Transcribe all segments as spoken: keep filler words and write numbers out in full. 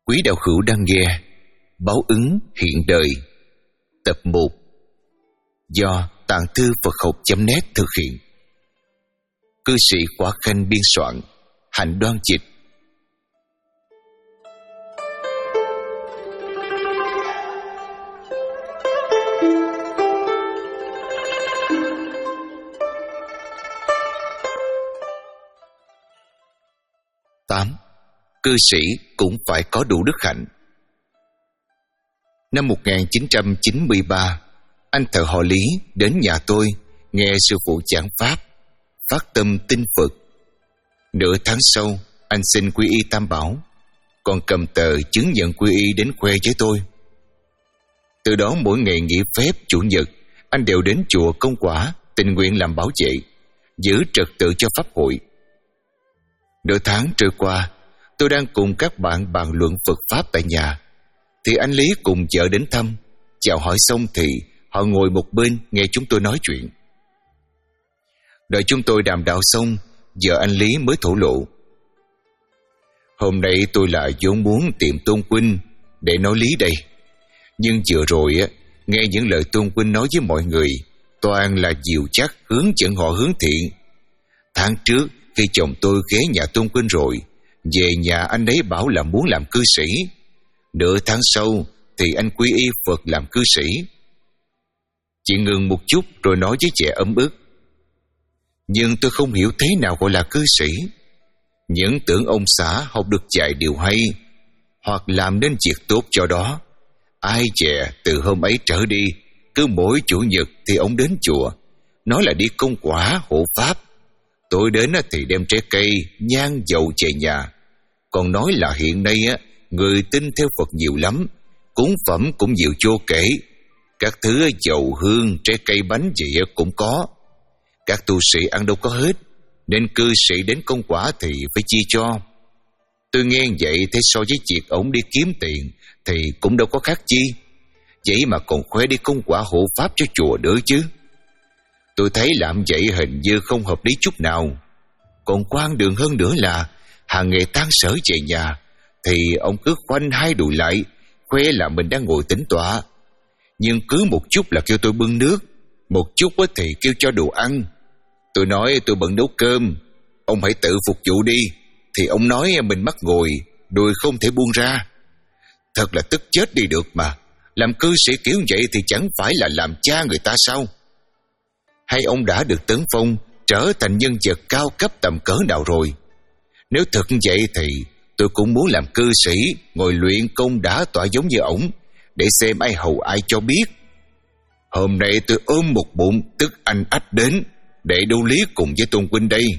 Quý đạo hữu đang nghe Báo ứng hiện đời tập một do Tạng Thư Phật Học chấm net thực hiện. Cư sĩ Quả Khanh biên soạn, Hạnh Đoan dịch. tám. Cư sĩ cũng phải có đủ đức hạnh. Năm một nghìn chín trăm chín mươi ba, anh thợ họ Lý đến nhà tôi nghe sư phụ giảng pháp, phát tâm tin Phật. Nửa tháng sau, anh xin quy y Tam Bảo, còn cầm tờ chứng nhận quy y đến khoe với tôi. Từ đó mỗi ngày nghỉ phép chủ nhật, anh đều đến chùa Công Quả tình nguyện làm bảo vệ, giữ trật tự cho pháp hội. Nửa tháng trôi qua, tôi đang cùng các bạn bàn luận Phật Pháp tại nhà, thì anh Lý cùng vợ đến thăm. Chào hỏi xong thì họ ngồi một bên nghe chúng tôi nói chuyện. Đợi chúng tôi đàm đạo xong, vợ anh Lý mới thổ lộ: Hôm nay tôi là vốn muốn tìm Tôn huynh để nói lý đây, nhưng vừa rồi á, nghe những lời Tôn huynh nói với mọi người toàn là dìu chắc hướng dẫn họ hướng thiện. Tháng trước khi chồng tôi ghé nhà Tôn huynh rồi, về nhà anh ấy bảo là muốn làm cư sĩ. Nửa tháng sau thì anh quy y Phật làm cư sĩ. Chị ngừng một chút rồi nói với vẻ ấm ức: Nhưng tôi không hiểu thế nào gọi là cư sĩ. Những tưởng ông xã học được dạy điều hay, hoặc làm nên việc tốt cho đó. Ai dè từ hôm ấy trở đi, cứ mỗi chủ nhật thì ông đến chùa, nói là đi công quả hộ pháp. Tôi đến thì đem trái cây, nhang, dầu về nhà. Còn nói là hiện nay á, người tin theo Phật nhiều lắm, cúng phẩm cũng nhiều vô kể. Các thứ dầu, hương, trái cây, bánh gì cũng có. Các tu sĩ ăn đâu có hết, nên cư sĩ đến công quả thì phải chia cho. Tôi nghe vậy thế so với việc ổng đi kiếm tiền thì cũng đâu có khác chi. Vậy mà còn khoe đi công quả hộ pháp cho chùa nữa chứ. Tôi thấy làm vậy hình như không hợp lý chút nào. Còn quan đường hơn nữa là hàng ngày tan sở về nhà thì ông cứ khoanh hai đùi lại, khoe là mình đang ngồi tĩnh tọa. Nhưng cứ một chút là kêu tôi bưng nước, một chút thì kêu cho đồ ăn. Tôi nói tôi bận nấu cơm, ông hãy tự phục vụ đi. Thì ông nói mình mắc ngồi, đùi không thể buông ra. Thật là tức chết đi được mà. Làm cư sĩ kiểu vậy thì chẳng phải là làm cha người ta sao? Hay ông đã được tấn phong trở thành nhân vật cao cấp tầm cỡ nào rồi? Nếu thật vậy thì tôi cũng muốn làm cư sĩ, ngồi luyện công đả tọa giống như ổng, để xem ai hầu ai cho biết. Hôm nay tôi ôm một bụng tức anh ách đến để đấu lý cùng với Tôn huynh đây.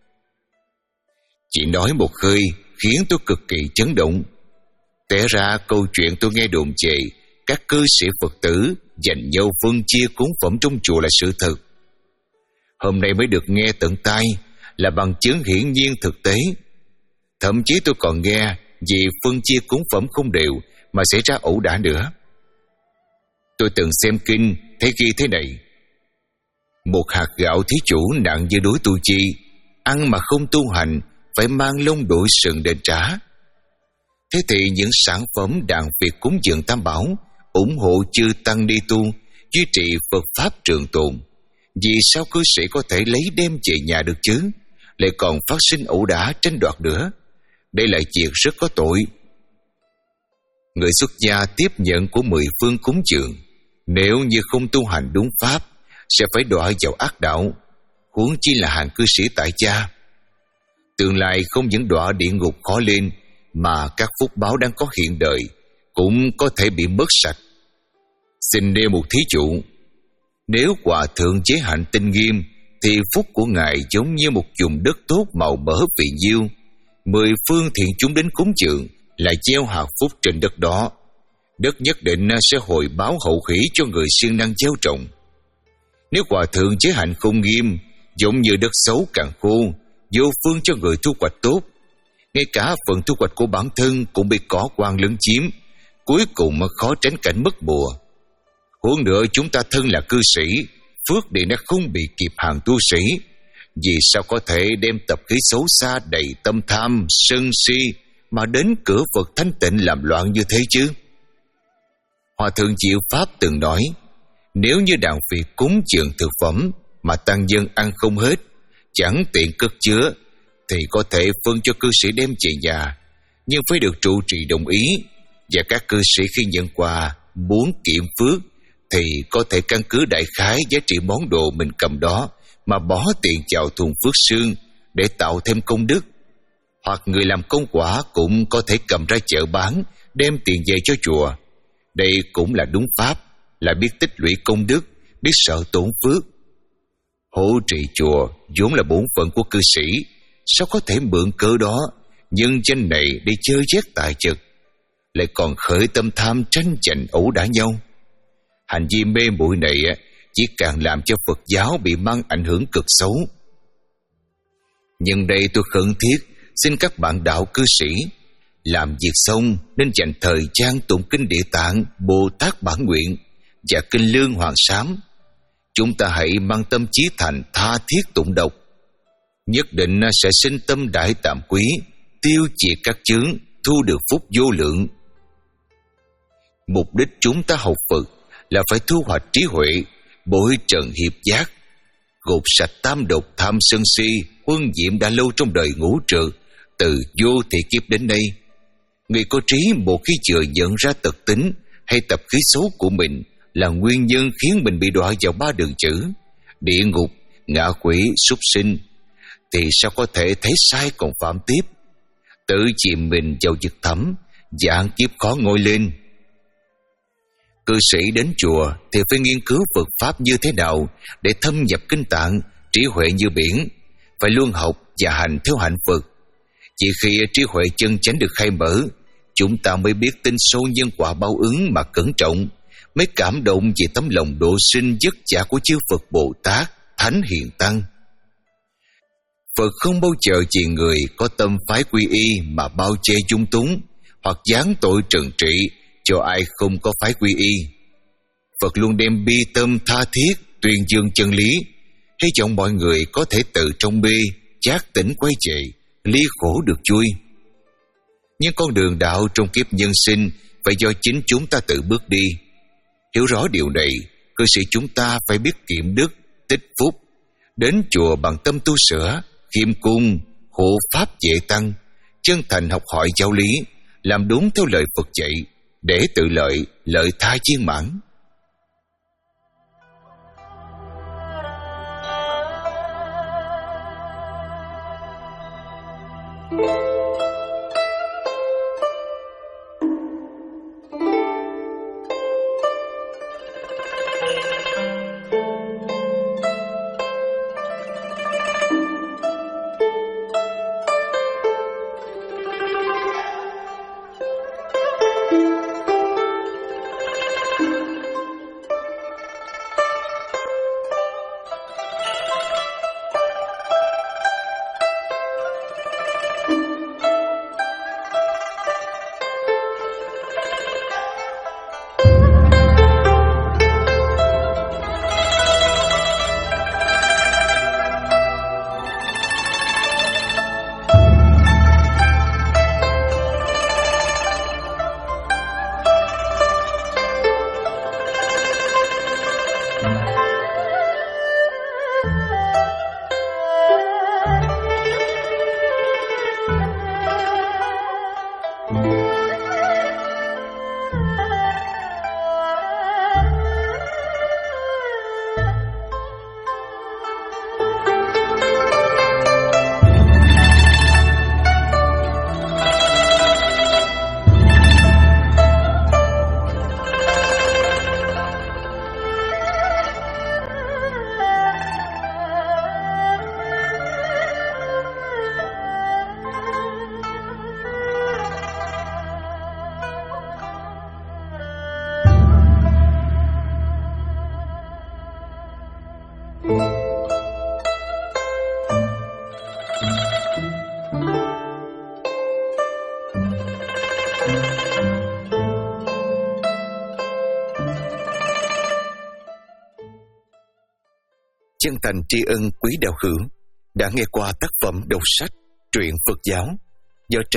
Chị nói một hơi khiến tôi cực kỳ chấn động. Té ra câu chuyện tôi nghe đồn về các cư sĩ Phật tử dành nhau phân chia cúng phẩm trong chùa là sự thật. Hôm nay mới được nghe tận tai, là bằng chứng hiển nhiên thực tế. Thậm chí tôi còn nghe vì phân chia cúng phẩm không đều mà xảy ra ẩu đả nữa. Tôi từng xem kinh thấy ghi thế này: Một hạt gạo thí chủ nặng như đối tu chi, ăn mà không tu hành phải mang lông đội sừng đền trả. Thế thì những sản phẩm đàn việc cúng dường Tam Bảo, ủng hộ chư tăng đi tu, duy trì Phật Pháp trường tồn, vì sao cư sĩ có thể lấy đem về nhà được chứ, lại còn phát sinh ẩu đả tranh đoạt nữa? Đây là việc rất có tội. Người xuất gia tiếp nhận của mười phương cúng dường, nếu như không tu hành đúng pháp sẽ phải đọa vào ác đạo, huống chi là hàng cư sĩ tại gia. Tương lai không những đọa địa ngục khó lên, mà các phúc báo đang có hiện đời cũng có thể bị mất sạch. Xin nêu một thí dụ: Nếu Hòa Thượng chế hạnh tinh nghiêm thì phúc của Ngài giống như một vùng đất tốt màu mỡ vị nhiêu. Mười phương thiện chúng đến cúng dường là gieo hạt phúc trên đất đó. Đất nhất định sẽ hồi báo hậu hỷ cho người siêng năng gieo trồng. Nếu Hòa Thượng chế hạnh không nghiêm, giống như đất xấu càng khô, vô phương cho người thu hoạch tốt. Ngay cả phần thu hoạch của bản thân cũng bị cỏ quan lấn chiếm, cuối cùng khó tránh cảnh mất mùa. Huống nữa chúng ta thân là cư sĩ, phước điện đã không bị kịp hàng tu sĩ. Vì sao có thể đem tập khí xấu xa đầy tâm tham, sân si mà đến cửa Phật thanh tịnh làm loạn như thế chứ? Hòa thượng Diệu Pháp từng nói, nếu như đàn vị cúng dường thực phẩm mà tăng nhân ăn không hết, chẳng tiện cất chứa, thì có thể phân cho cư sĩ đem về nhà, nhưng phải được trụ trì đồng ý, và các cư sĩ khi nhận quà muốn kiệm phước thì có thể căn cứ đại khái giá trị món đồ mình cầm đó mà bỏ tiền vào thùng phước xương để tạo thêm công đức. Hoặc người làm công quả cũng có thể cầm ra chợ bán, đem tiền về cho chùa. Đây cũng là đúng pháp, là biết tích lũy công đức, biết sợ tổn phước. Hộ trì chùa vốn là bổn phận của cư sĩ, sao có thể mượn cớ đó nhân danh này để chơi chét tài vật, lại còn khởi tâm tham tranh giành ẩu đả nhau? Hành vi mê muội này chỉ càng làm cho Phật giáo bị mang ảnh hưởng cực xấu. Nhưng đây tôi khẩn thiết xin các bạn đạo cư sĩ làm việc xong nên dành thời gian tụng kinh Địa Tạng, Bồ Tát Bản Nguyện và kinh Lương Hoàng Sám. Chúng ta hãy mang tâm chí thành tha thiết tụng đọc, nhất định sẽ sinh tâm đại tạm quý, tiêu diệt các chướng, thu được phúc vô lượng. Mục đích chúng ta học Phật là phải thu hoạch trí huệ, bội trần hiệp giác, gột sạch tam độc tham sân si, huân diệm đã lâu trong đời ngũ trừ, từ vô thị kiếp đến nay. Người có trí một khi chưa nhận ra tật tính hay tập khí xấu của mình là nguyên nhân khiến mình bị đọa vào ba đường chữ địa ngục, ngạ quỷ, súc sinh, thì sao có thể thấy sai còn phạm tiếp, tự chìm mình vào vực thẳm, vạn kiếp khó ngoi lên. Cư sĩ đến chùa thì phải nghiên cứu Phật Pháp như thế nào để thâm nhập kinh tạng, trí huệ như biển, phải luôn học và hành theo hạnh Phật. Chỉ khi trí huệ chân chánh được khai mở, chúng ta mới biết tin sâu nhân quả báo ứng mà cẩn trọng, mới cảm động về tấm lòng độ sinh dứt trả của chư Phật Bồ Tát, Thánh Hiền Tăng. Phật không bao giờ vì người có tâm phái quy y mà bao che dung túng hoặc giáng tội trừng trị cho ai không có phái quy y. Phật luôn đem bi tâm tha thiết tuyên dương chân lý, hy vọng mọi người có thể tự trong mê giác tỉnh quay về, ly khổ được vui. Nhưng con đường đạo trong kiếp nhân sinh phải do chính chúng ta tự bước đi. Hiểu rõ điều này, cư sĩ chúng ta phải biết kiệm đức, tích phúc, đến chùa bằng tâm tu sửa, khiêm cung, hộ pháp vệ tăng, chân thành học hỏi giáo lý, làm đúng theo lời Phật dạy, để tự lợi, lợi tha viên mãn. Chân thành tri ân quý đạo hữu đã nghe qua tác phẩm đọc sách truyện Phật giáo do trang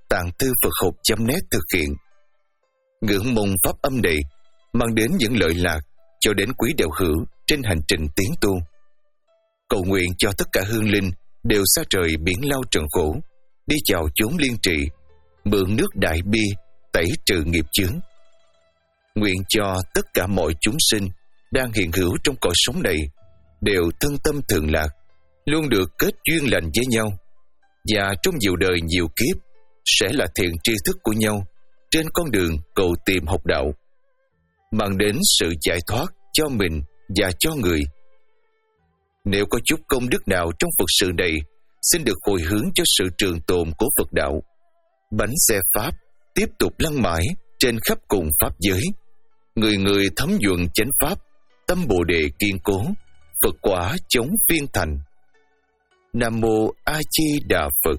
tạng thư Phật học chấm net thực hiện. Ngưỡng mong pháp âm này mang đến những lợi lạc cho đến quý đạo hữu trên hành trình tiến tu. Cầu nguyện cho tất cả hương linh đều xa trời biển lao trần khổ, đi vào chốn liên trị, mượn nước đại bi tẩy trừ nghiệp chướng. Nguyện cho tất cả mọi chúng sinh đang hiện hữu trong cõi sống này đều thân tâm thường lạc, luôn được kết duyên lành với nhau, và trong nhiều đời nhiều kiếp sẽ là thiện tri thức của nhau trên con đường cầu tìm học đạo, mang đến sự giải thoát cho mình và cho người. Nếu có chút công đức nào trong Phật sự này, xin được hồi hướng cho sự trường tồn của Phật đạo. Bánh xe Pháp tiếp tục lăn mãi trên khắp cùng Pháp giới. Người người thấm nhuận chánh Pháp, tâm Bồ Đề kiên cố, Phật quả chống viên thành. Nam Mô A Di Đà Phật.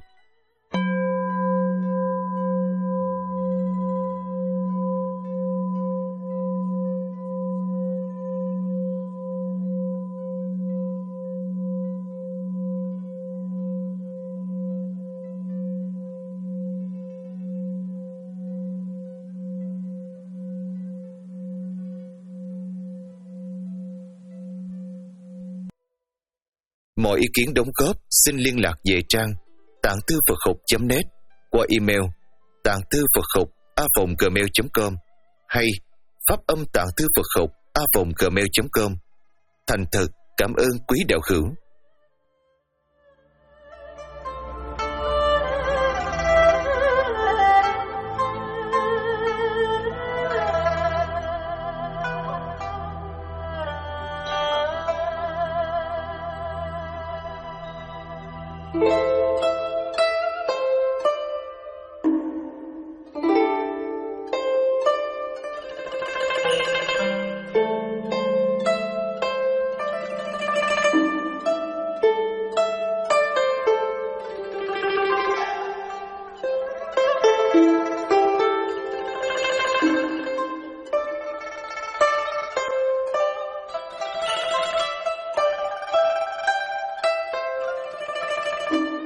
Mọi ý kiến đóng góp xin liên lạc về trang tạng thư Phật học chấm net qua email tạng thư Phật học a vòng gmail chấm com hay pháp âm tạng thư Phật học a vòng gmail chấm com. Thành thật cảm ơn quý đạo hữu. Thank you.